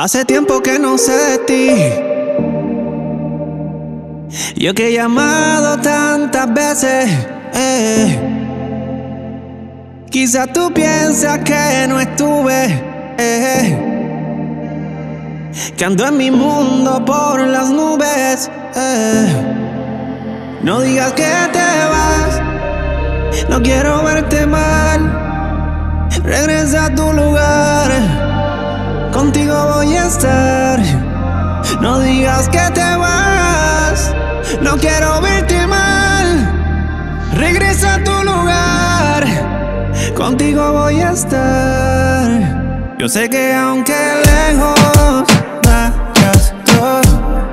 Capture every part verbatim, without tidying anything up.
Hace tiempo que no sé de ti. Yo que he llamado tantas veces, eh. Quizá tú piensas que no estuve, eh. Que ando en mi mundo por las nubes, eh. No digas que te vas, no quiero verte mal. Regresa a tu lugar, contigo voy a estar. No digas que te vas, no quiero verte mal. Regresa a tu lugar, contigo voy a estar. Yo sé que aunque lejos vayas tú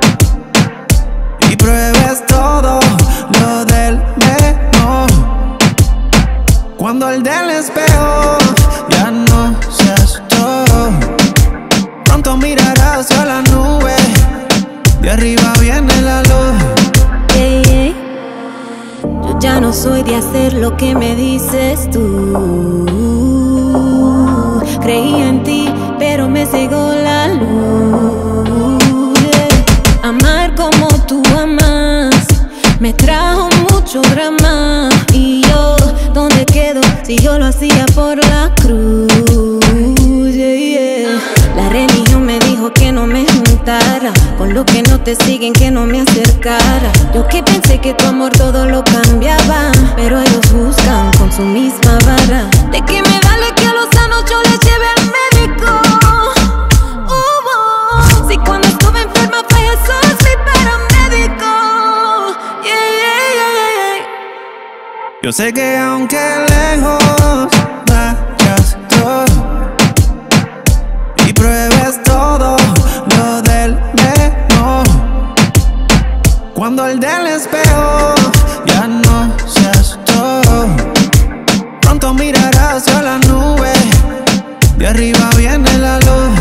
y pruebes todo lo del mejor, cuando el del espejo ya no seas tú, pronto mirarás a la nube, de arriba viene la luz. Yeah, yeah. Yo ya no soy de hacer lo que me dices tú. Creí en ti, pero me cegó la luz. Yeah. Amar como tú amas me trajo mucho drama. Y yo, ¿dónde quedo si yo lo hacía por la cruz? Yeah, yeah. La religión me dijo que no me juntara con los que no te siguen, que no me acercara. Yo que pensé que tu amor todo lo cambiaba, pero ellos buscan con su misma vara. ¿De qué me vale que a los sanos yo les lleve al médico? Uh, oh. Si cuando estuve enferma fue Jesús mi paramédico. Yeah, yeah, yeah, yeah. Yo sé que aunque lejos vayas tú y pruebes todo lo del mejor, cuando el del espejo ya no seas tú, pronto mirarás a la nube, de arriba viene la luz.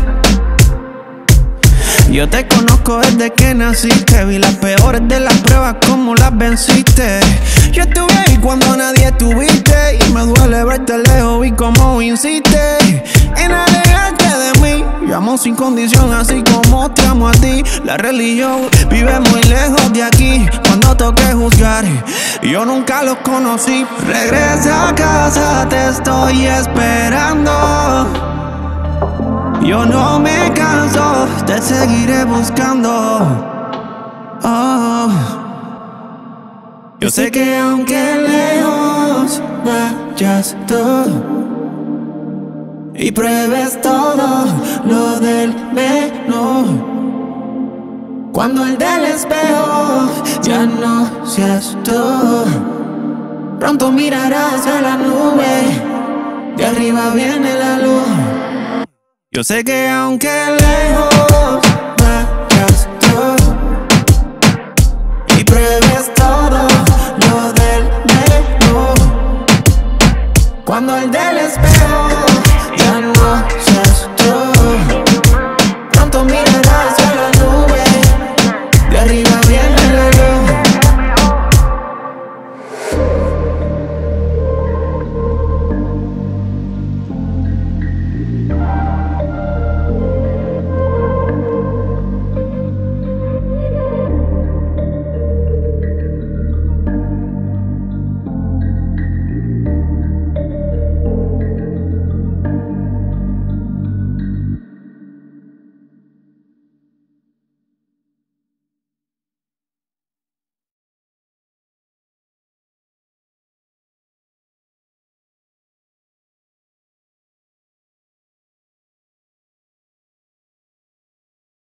Yo te conozco desde que naciste, vi las peores de las pruebas como las venciste. Yo estuve ahí cuando nadie estuviste y me duele verte lejos y cómo insistes en alejarte de mí. Yo amo sin condición así como te amo a ti. La religión vive muy lejos de aquí. Cuando toque juzgar, yo nunca los conocí. Regresa a casa, te estoy esperando. Yo no me canso, te seguiré buscando. Oh. Yo sé que aunque lejos vayas tú y pruebes todo lo del menú, cuando el del espejo ya no seas tú, pronto mirarás a la nube, de arriba viene la luz. Yo sé que aunque lejos